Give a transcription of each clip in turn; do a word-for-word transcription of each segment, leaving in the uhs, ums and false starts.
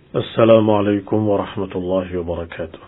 السلام عليكم ورحمة الله وبركاته.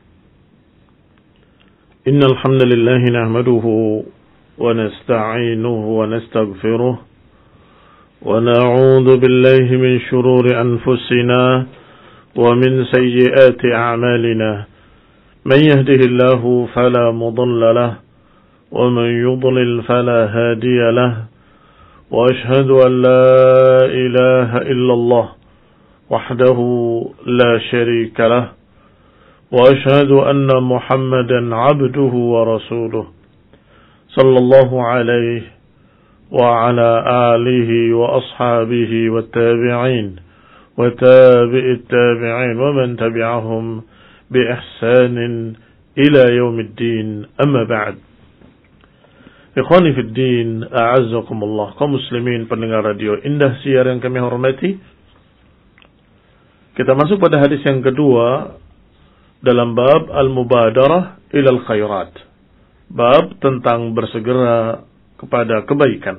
إن الحمد لله نحمده ونستعينه ونستغفره ونعوذ بالله من شرور أنفسنا ومن سيئات أعمالنا. من يهده الله فلا مضل له ومن يضلل فلا هادي له وأشهد أن لا إله إلا الله وحده لا شريك له وأشهد أن محمدا عبده ورسوله صلى الله عليه وعلى آله وأصحابه والتابعين وتابع التابعين ومن تبعهم بإحسان إلى يوم الدين. أما بعد. Ikhwani fid din, a'azzakumullah, kaum muslimin pendengar radio Indah Siar yang kami hormati. Kita masuk pada hadis yang kedua dalam bab al-mubadarah ilal khairat. Bab tentang bersegera kepada kebaikan.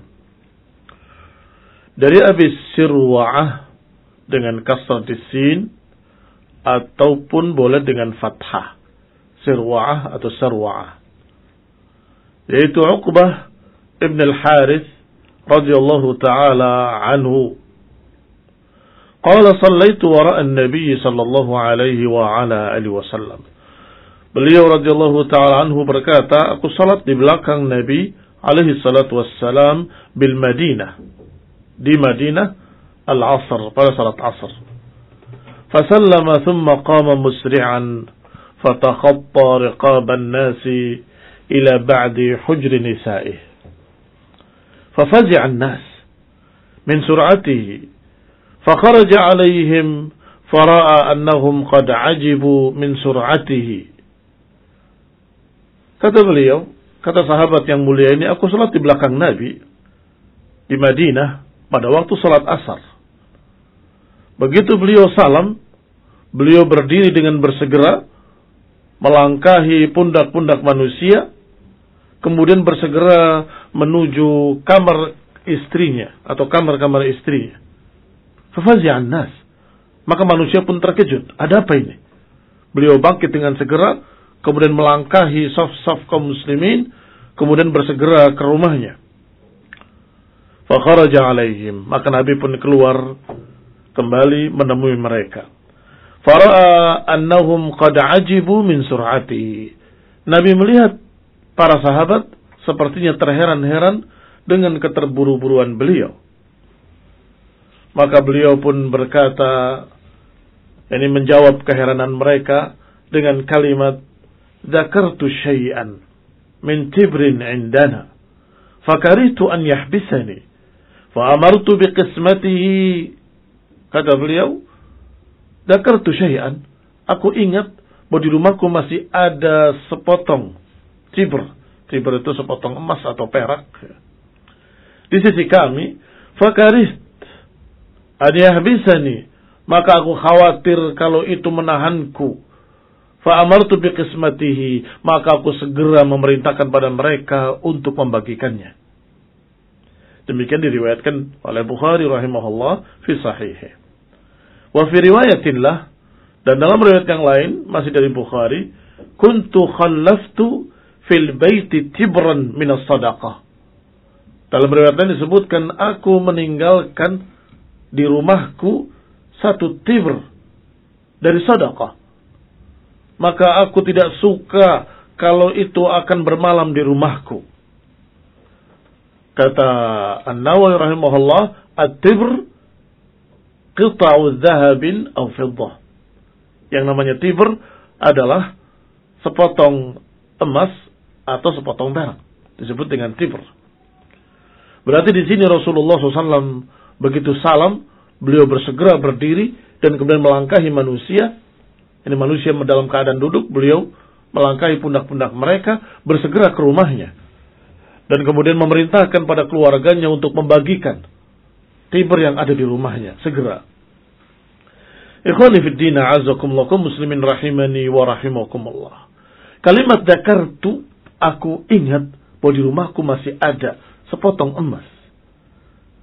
Dari Abi Sirwa'ah dengan kasrah sin ataupun boleh dengan fathah. Sirwa'ah atau Sarwa'ah. Yaitu Uqbah ibn al-Harith radhiyallahu ta'ala anhu. Qala sallaitu wara'a an-nabiy sallallahu alaihi wa ala alihi wasallam. Beliau radhiyallahu ta'ala anhu berkata, aku salat di belakang Nabi alaihi salatu wassalam bil Madinah. Di Madinah al-'asr, pada salat 'asr. Fasallama thumma qama musri'an fatakhatta riqaban nasi ila ba'di hujri nisa'ih. Fafazi'a an-nas min sur'atihi. فخرج عليهم فرأى أنهم قد عجبوا من سرعته. Kata beliau, kata sahabat yang mulia ini, aku salat di belakang Nabi di Madinah pada waktu salat asar. Begitu beliau salam, beliau berdiri dengan bersegera melangkahi pundak-pundak manusia, kemudian bersegera menuju kamar istrinya atau kamar-kamar istrinya. Fafazi'an nas. Maka manusia pun terkejut. Ada apa ini? Beliau bangkit dengan segera, kemudian melangkahi saf-saf kaum muslimin, kemudian bersegera ke rumahnya. Fakharaja alaihim. Maka Nabi pun keluar kembali menemui mereka. Fara'a annahum qad ajibu min sur'ati. Nabi melihat para sahabat sepertinya terheran-heran dengan keterburu-buruan beliau. Maka beliau pun berkata, ini menjawab keheranan mereka dengan kalimat, "Dzakartu syai'an min tibrin 'indana, fakaritu an yahbisani, fa amartu biqismatihi." Kata beliau, "Dzakartu syai'an." Aku ingat bahwa di rumahku masih ada sepotong tibr. Tibr itu sepotong emas atau perak. Di sisi kami, fakaritu adiyahbisani, maka aku khawatir kalau itu menahanku. Fa amartu biqismatihi, maka aku segera memerintahkan pada mereka untuk membagikannya. Demikian diriwayatkan oleh Bukhari rahimahullah fi sahihih. Wa fi riwayatin lah, dan dalam riwayat yang lain masih dari Bukhari, kuntu khallaftu fil baiti tibran min as-sadaqah. Dalam riwayat lain disebutkan, aku meninggalkan di rumahku satu tibr dari sedekah. Maka aku tidak suka kalau itu akan bermalam di rumahku. Kata An-Nawawi rahimahullah, at-tibr qita'u dhahabin aw fiddah. Yang namanya tibr adalah sepotong emas atau sepotong perak. Disebut dengan tibr. Berarti di sini Rasulullah shallallahu alaihi wasallam begitu salam, beliau bersegera berdiri dan kemudian melangkahi manusia. Ini manusia dalam keadaan duduk, beliau melangkahi pundak-pundak mereka, bersegera ke rumahnya. Dan kemudian memerintahkan pada keluarganya untuk membagikan tibr yang ada di rumahnya, segera. Ikhwani fid din, a'azzakumullah, muslimin rahimani wa rahimakumullah. Kalimat dzakartu, aku ingat bahwa di rumahku masih ada sepotong emas.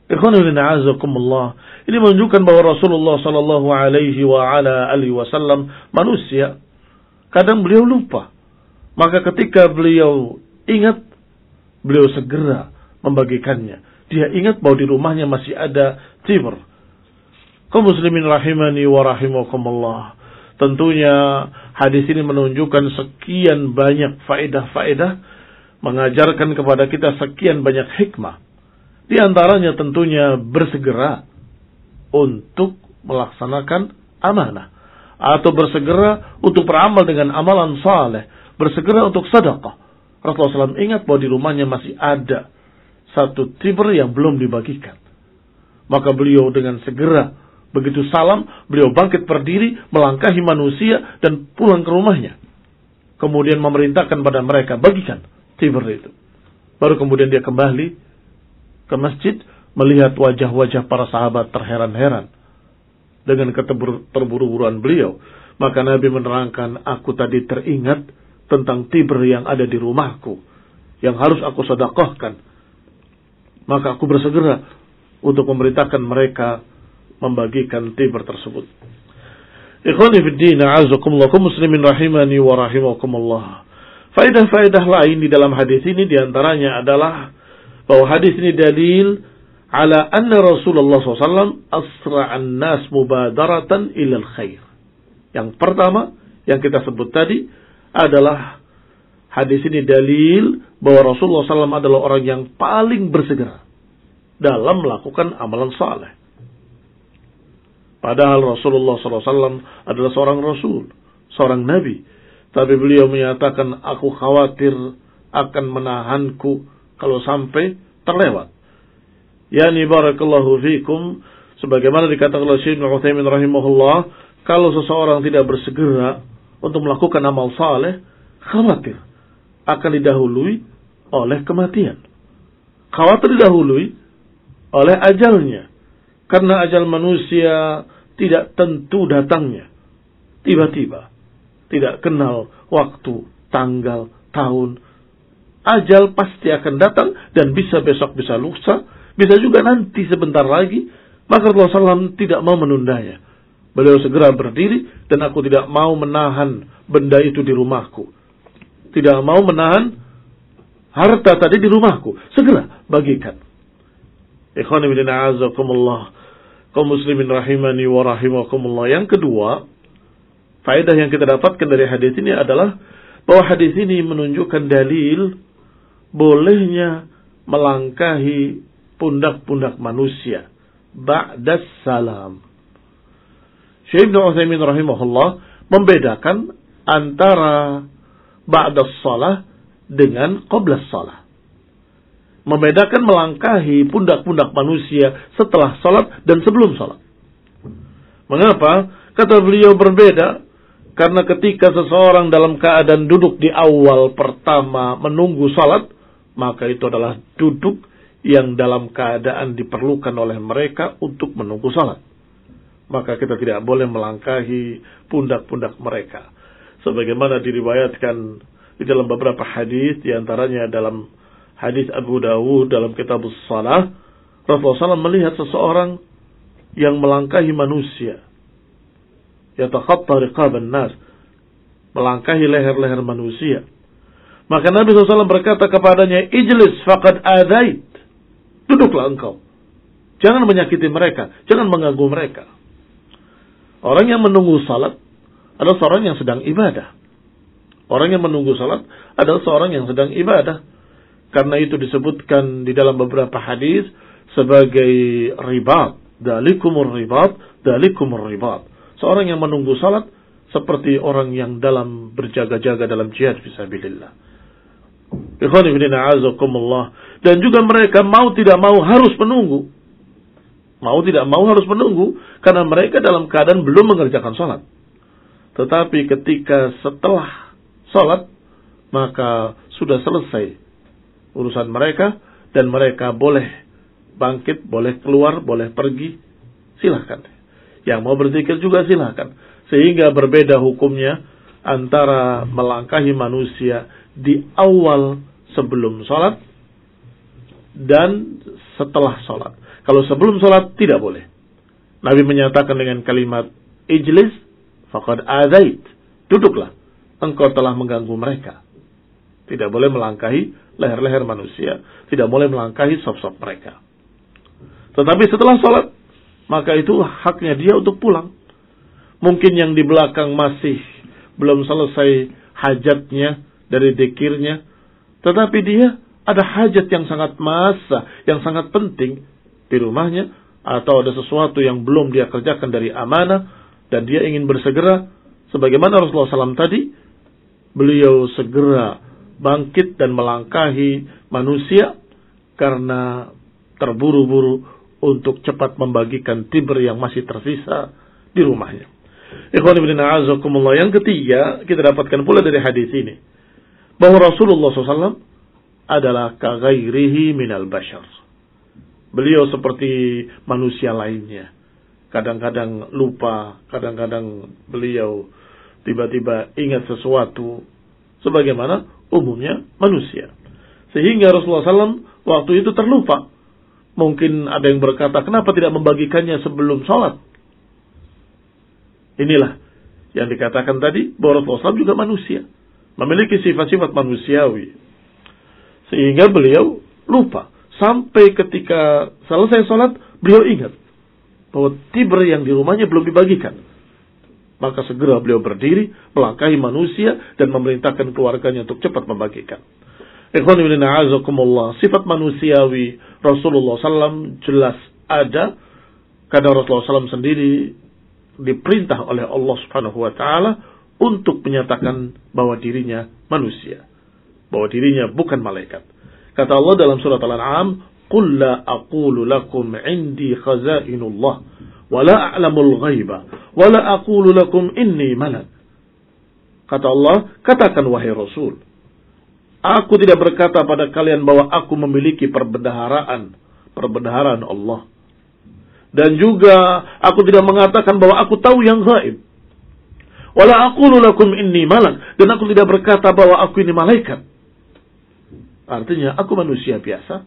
Ini menunjukkan bahwa Rasulullah sallallahu alaihi wa ala alihi wasallam manusia. Kadang beliau lupa. Maka ketika beliau ingat, beliau segera membagikannya. Dia ingat bahwa di rumahnya masih ada tibr. Kaum muslimin rahimani wa rahimakumullah. Tentunya hadis ini menunjukkan sekian banyak faedah-faedah, mengajarkan kepada kita sekian banyak hikmah. Di antaranya tentunya bersegera untuk melaksanakan amanah, atau bersegera untuk beramal dengan amalan saleh, bersegera untuk sedekah. Rasulullah shallallahu alaihi wasallam ingat bahwa di rumahnya masih ada satu tibr yang belum dibagikan. Maka beliau dengan segera, begitu salam, beliau bangkit berdiri, melangkahi manusia dan pulang ke rumahnya. Kemudian memerintahkan pada mereka, bagikan tibr itu. Baru kemudian dia kembali ke masjid, melihat wajah-wajah para sahabat terheran-heran dengan keterburu-buruan beliau. Maka Nabi menerangkan, aku tadi teringat tentang tibr yang ada di rumahku, yang harus aku sedekahkan. Maka aku bersegera untuk memerintahkan mereka membagikan tibr tersebut. Ikhwani fiddin, a'azakumullah, kaum muslimin rahimani wa rahimakumullah. Faedah-faedah lain di dalam hadis ini diantaranya adalah bahwa hadis ini dalil ala anna Rasulullah sallallahu alaihi wasallam asra'an nas mubadaratan ilal khair. Yang pertama yang kita sebut tadi adalah hadis ini dalil bahwa Rasulullah sallallahu alaihi wasallam adalah orang yang paling bersegera dalam melakukan amalan saleh. Padahal Rasulullah sallallahu alaihi wasallam adalah seorang rasul, seorang nabi. Tapi beliau menyatakan, aku khawatir akan menahanku kalau sampai terlewat. Yani barakallahu fikum, sebagaimana dikatakan oleh Syekh Ibnu Utsaimin rahimahullah, kalau seseorang tidak bersegera untuk melakukan amal saleh, khawatir akan didahului oleh kematian. Khawatir didahului oleh ajalnya. Karena ajal manusia tidak tentu datangnya. Tiba-tiba. Tidak kenal waktu, tanggal, tahun. Ajal pasti akan datang dan bisa besok, bisa lusa, bisa juga nanti sebentar lagi. Maka Rasulullah sallallahu alaihi wasallam tidak mau menundanya. Beliau segera berdiri, dan aku tidak mau menahan benda itu di rumahku. Tidak mau menahan harta tadi di rumahku. Segera bagikan. Ikhwani fillah, a'azakumullah, kaum muslimin rahimani wa rahimakumullah. Yang kedua, faedah yang kita dapatkan dari hadis ini adalah bahwa hadis ini menunjukkan dalil bolehnya melangkahi pundak-pundak manusia ba'das salam. Syekh Ibnu Utsaimin rahimahullah membedakan antara ba'das salah dengan qablas salah. Membedakan melangkahi pundak-pundak manusia setelah salat dan sebelum salat. Mengapa? Kata beliau berbeda. Karena ketika seseorang dalam keadaan duduk di awal pertama menunggu salat, maka itu adalah duduk yang dalam keadaan diperlukan oleh mereka untuk menunggu salat. Maka kita tidak boleh melangkahi pundak-pundak mereka. Sebagaimana diriwayatkan di dalam beberapa hadis, diantaranya dalam hadis Abu Dawud dalam kitab Shalah, Rasulullah sallallahu alaihi wasallam melihat seseorang yang melangkahi manusia. Yatakhatta riqaban nas, melangkahi leher-leher manusia. Maka Nabi shallallahu alaihi wasallam berkata kepadanya, ijlis faqad adait, duduklah engkau, jangan menyakiti mereka, jangan mengganggu mereka. Orang yang menunggu salat adalah seorang yang sedang ibadah. Orang yang menunggu salat adalah seorang yang sedang ibadah. Karena itu disebutkan di dalam beberapa hadis sebagai ribat, dalikumur ribat, dalikumur ribat. Seorang yang menunggu salat seperti orang yang dalam berjaga-jaga dalam jihad fisabilillah. Ikhwani fillah, a'azakumullah. Dan juga mereka mau tidak mau harus menunggu. Mau tidak mau harus menunggu karena mereka dalam keadaan belum mengerjakan salat. Tetapi ketika setelah salat, maka sudah selesai urusan mereka dan mereka boleh bangkit, boleh keluar, boleh pergi, silahkan. Yang mau berzikir juga silahkan. Sehingga berbeda hukumnya antara melangkahi manusia di awal sebelum sholat dan setelah sholat. Kalau sebelum sholat tidak boleh. Nabi menyatakan dengan kalimat ijlis faqad azait. Duduklah, engkau telah mengganggu mereka. Tidak boleh melangkahi leher-leher manusia, tidak boleh melangkahi sop-sop mereka. Tetapi setelah sholat, maka itu haknya dia untuk pulang. Mungkin yang di belakang masih belum selesai hajatnya dari dzikirnya, tetapi dia ada hajat yang sangat massa, yang sangat penting di rumahnya, atau ada sesuatu yang belum dia kerjakan dari amanah, dan dia ingin bersegera, sebagaimana Rasulullah shallallahu alaihi wasallam tadi, beliau segera bangkit dan melangkahi manusia karena terburu-buru untuk cepat membagikan tibr yang masih tersisa di rumahnya. Ikhwan ibn a'azakumullah, yang ketiga kita dapatkan pula dari hadis ini bahwa Rasulullah shallallahu alaihi wasallam adalah kaghairihi minal bashar. Beliau seperti manusia lainnya. Kadang-kadang lupa, kadang-kadang beliau tiba-tiba ingat sesuatu sebagaimana umumnya manusia. Sehingga Rasulullah shallallahu alaihi wasallam waktu itu terlupa. Mungkin ada yang berkata, kenapa tidak membagikannya sebelum sholat? Inilah yang dikatakan tadi, bahwa Rasulullah shallallahu alaihi wasallam juga manusia, memiliki sifat-sifat manusiawi. Sehingga beliau lupa. Sampai ketika selesai sholat, beliau ingat bahwa tibr yang di rumahnya belum dibagikan. Maka segera beliau berdiri, melangkahi manusia, dan memerintahkan keluarganya untuk cepat membagikan. Ikhwan ibn a'azakumullah, sifat manusiawi Rasulullah shallallahu alaihi wasallam jelas ada, karena Rasulullah shallallahu alaihi wasallam sendiri diperintah oleh Allah subhanahu wa ta'ala untuk menyatakan bahwa dirinya manusia, bahwa dirinya bukan malaikat. Kata Allah dalam surat Al-An'am, "Qul la aqulu lakum 'indi khazainullah wa la a'lamul ghaiba wa la aqulu lakum inni malak." Kata Allah, katakan wahai Rasul, aku tidak berkata pada kalian bahwa aku memiliki perbendaharaan, perbendaharaan Allah. Dan juga aku tidak mengatakan bahwa aku tahu yang gaib. Wala aqulu lakum inni malak, dan aku tidak berkata bahwa aku ini malaikat. Artinya aku manusia biasa.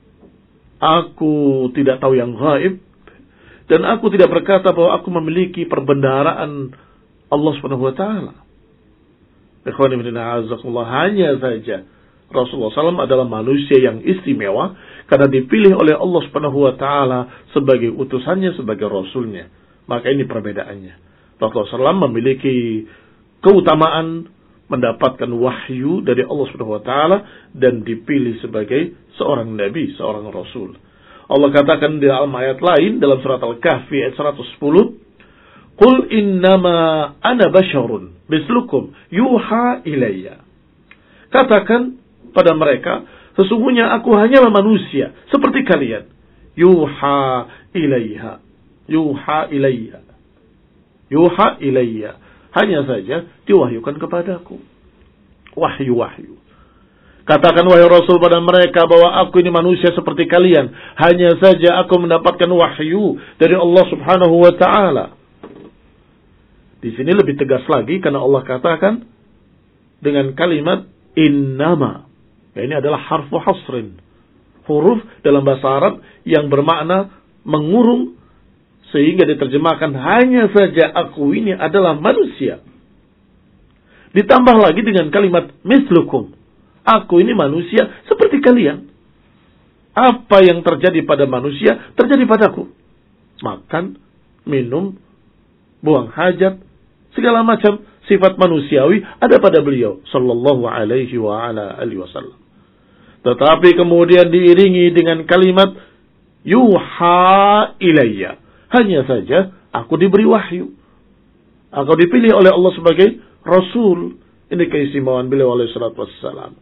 Aku tidak tahu yang gaib, dan aku tidak berkata bahwa aku memiliki perbendaharaan Allah Subhanahu wa taala. Ikhwan ibn a'azakumullah, hanya saja Rasulullah shallallahu alaihi wasallam adalah manusia yang istimewa karena dipilih oleh Allah Subhanahu wa taala sebagai utusannya, sebagai rasulnya. Maka ini perbedaannya. Rasulullah shallallahu alaihi wasallam memiliki keutamaan mendapatkan wahyu dari Allah Subhanahu wa taala dan dipilih sebagai seorang nabi, seorang rasul. Allah katakan di dalam ayat lain dalam surat Al-Kahfi ayat seratus sepuluh, "Qul innama ana basyarun mislukum yuha ilayya." Katakan pada mereka, sesungguhnya aku hanyalah manusia seperti kalian. Yuha ilayha. Yuha ilayya. Yuha ilayya. Hanya saja diwahyukan kepadaku. Wahyu-wahyu. Katakan wahai Rasul pada mereka bahwa aku ini manusia seperti kalian. Hanya saja aku mendapatkan wahyu dari Allah Subhanahu wa ta'ala. Di sini lebih tegas lagi karena Allah katakan dengan kalimat innama. Ya, ini adalah harfu hasrin. Huruf dalam bahasa Arab yang bermakna mengurung, sehingga diterjemahkan hanya saja aku ini adalah manusia. Ditambah lagi dengan kalimat mislukum. Aku ini manusia seperti kalian. Apa yang terjadi pada manusia terjadi padaku. Makan, minum, buang hajat, segala macam sifat manusiawi ada pada beliau sallallahu alaihi wa ala alihi wasallam. Tetapi kemudian diiringi dengan kalimat yuha ilayya. Hanya saja aku diberi wahyu. Aku dipilih oleh Allah sebagai Rasul. Ini keistimewaan beliau alaihi salatu wassalam.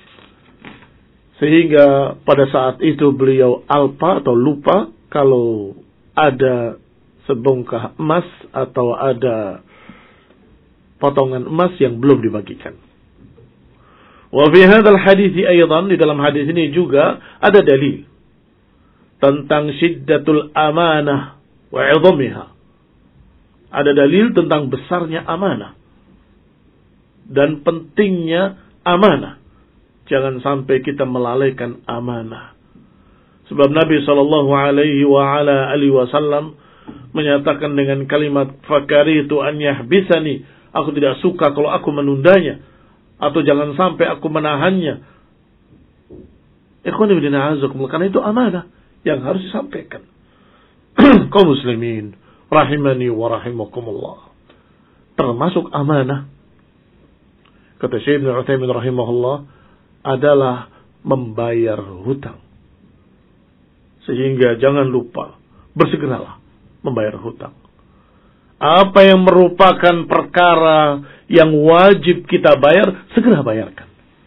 Sehingga pada saat itu beliau alpa atau lupa kalau ada sebongkah emas atau ada potongan emas yang belum dibagikan. Wa fi hadzal hadits aidan, di dalam hadis ini juga ada dalil tentang syiddatul amanah wa 'idhamiha. Ada dalil tentang besarnya amanah dan pentingnya amanah. Jangan sampai kita melalaikan amanah. Sebab Nabi sallallahu alaihi wa ala alihi wasallam menyatakan dengan kalimat fakaritu an yahbisani, aku tidak suka kalau aku menundanya atau jangan sampai aku menahannya. Ikhwani fillah, karena itu amanah yang harus disampaikan. Kaum muslimin rahimani wa rahimakumullah. Termasuk amanah, kata Syekh Ibnu Utsaimin rahimahullah, adalah membayar hutang. Sehingga jangan lupa, bersegeralah membayar hutang. Apa yang merupakan perkara yang wajib kita bayar, segera bayarkan.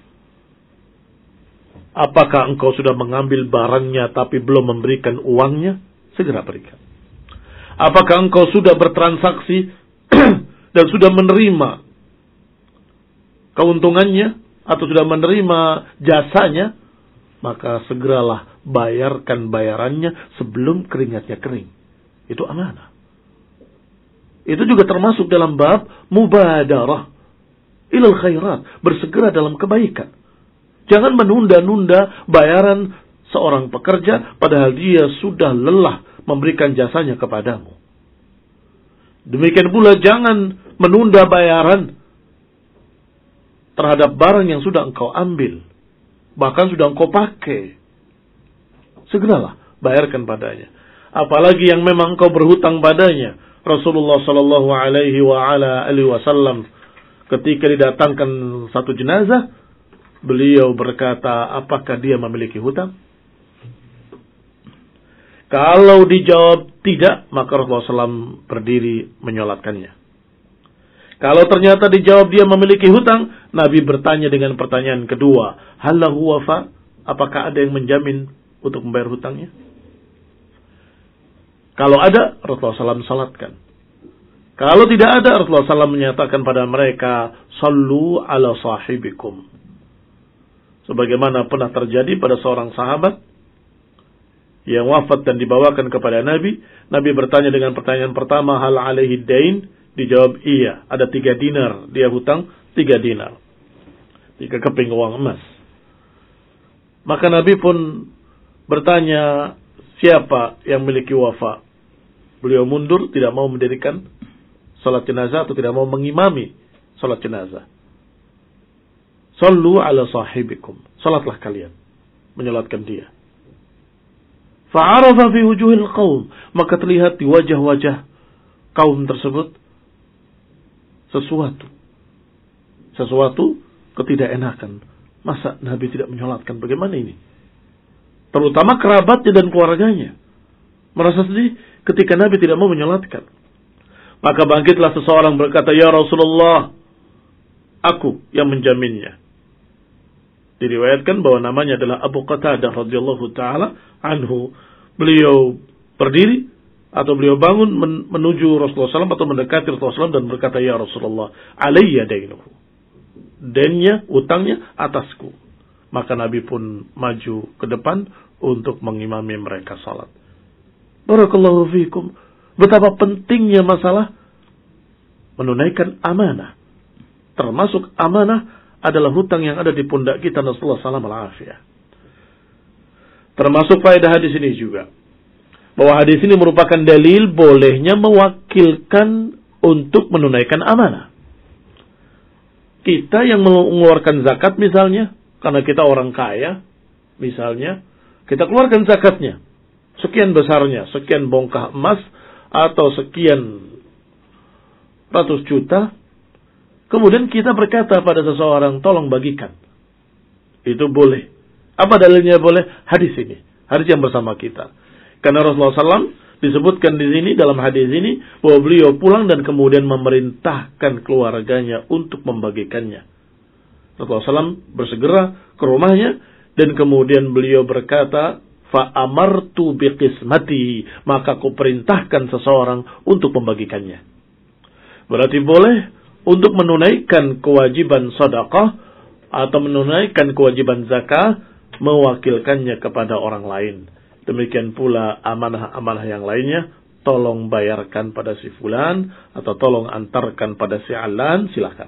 Apakah engkau sudah mengambil barangnya tapi belum memberikan uangnya? Segera berikan. Apakah engkau sudah bertransaksi dan sudah menerima keuntungannya atau sudah menerima jasanya? Maka segeralah bayarkan bayarannya sebelum keringatnya kering. Itu amanah. Itu juga termasuk dalam bab mubadarah ilal khairat, bersegera dalam kebaikan. Jangan menunda-nunda bayaran seorang pekerja padahal dia sudah lelah memberikan jasanya kepadamu. Demikian pula jangan menunda bayaran terhadap barang yang sudah engkau ambil, bahkan sudah engkau pakai. Segeralah bayarkan padanya. Apalagi yang memang engkau berhutang padanya. Rasulullah sallallahu alaihi wa ala alihi wasallam ketika didatangkan satu jenazah, beliau berkata, apakah dia memiliki hutang? Kalau dijawab tidak, maka Rasulullah shallallahu alaihi wasallam berdiri menyolatkannya. Kalau ternyata dijawab dia memiliki hutang, Nabi bertanya dengan pertanyaan kedua, halahu wafa? Apakah ada yang menjamin untuk membayar hutangnya? Kalau ada, Rasulullah shallallahu alaihi wasallam salatkan. Kalau tidak ada, Rasulullah shallallahu alaihi wasallam menyatakan pada mereka, sallu ala sahibikum. Sebagaimana pernah terjadi pada seorang sahabat yang wafat dan dibawakan kepada Nabi. Nabi bertanya dengan pertanyaan pertama, hal alaihi dain? Dijawab iya, ada tiga dinar. Dia hutang tiga dinar. Tiga keping uang emas. Maka Nabi pun bertanya, siapa yang memiliki wafa? Beliau mundur, tidak mau mendirikan salat jenazah atau tidak mau mengimami salat jenazah. Sallu ala sahibikum. Salatlah kalian. Menyolatkan dia. Fa'arafa fi wujuhil qaum. Maka terlihat di wajah-wajah kaum tersebut sesuatu. Sesuatu ketidakenakan. Masa Nabi tidak menyolatkan? Bagaimana ini? Terutama kerabatnya dan keluarganya. Merasa sedih ketika Nabi tidak mau menyolatkan. Maka bangkitlah seseorang berkata, ya Rasulullah, aku yang menjaminnya. Diriwayatkan bahwa namanya adalah Abu Qatadah radhiyallahu taala anhu. Beliau berdiri atau beliau bangun menuju Rasulullah shallallahu alaihi wasallam atau mendekati Rasulullah shallallahu alaihi wasallam dan berkata, ya Rasulullah, alayya dainuhu. Dennya, utangnya atasku. Maka Nabi pun maju ke depan untuk mengimami mereka salat. Barakallahu fiikum. Betapa pentingnya masalah menunaikan amanah. Termasuk amanah adalah hutang yang ada di pundak kita. Nasallahu alaihi wasallam. Termasuk faedah hadis ini juga, bahwa hadis ini merupakan dalil bolehnya mewakilkan untuk menunaikan amanah. Kita yang mengeluarkan zakat misalnya, karena kita orang kaya, misalnya, kita keluarkan zakatnya. Sekian besarnya, sekian bongkah emas, atau sekian ratus juta. Kemudian kita berkata pada seseorang, tolong bagikan. Itu boleh. Apa dalilnya boleh? Hadis ini. Hadis yang bersama kita. Karena Rasulullah shallallahu alaihi wasallam disebutkan di sini, dalam hadis ini, bahwa beliau pulang dan kemudian memerintahkan keluarganya untuk membagikannya. Rasulullah shallallahu alaihi wasallam bersegera ke rumahnya, dan kemudian beliau berkata, fa'amartu biqismati, maka aku perintahkan seseorang untuk membagikannya. Berarti boleh untuk menunaikan kewajiban sedekah atau menunaikan kewajiban zakah, mewakilkannya kepada orang lain. Demikian pula amanah-amanah yang lainnya, tolong bayarkan pada si fulan atau tolong antarkan pada si alan, silakan.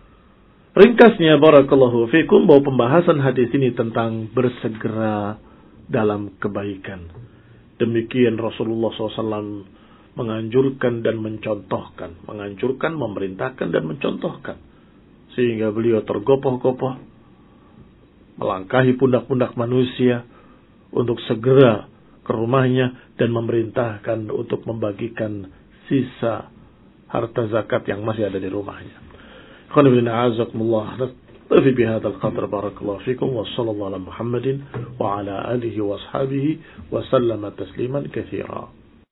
Ringkasnya barakallahu fikum, bahwa pembahasan hadis ini tentang bersegera dalam kebaikan. Demikian Rasulullah shallallahu alaihi wasallam menganjurkan dan mencontohkan, menganjurkan, memerintahkan dan mencontohkan, sehingga beliau tergopoh-gopoh melangkahi pundak-pundak manusia untuk segera ke rumahnya dan memerintahkan untuk membagikan sisa harta zakat yang masih ada di rumahnya. Nafi bihadzal qadr, barakallahu fikum, wa sallallahu ala Muhammadin wa ala alihi wa ashabihi wa sallama tasliman katsira.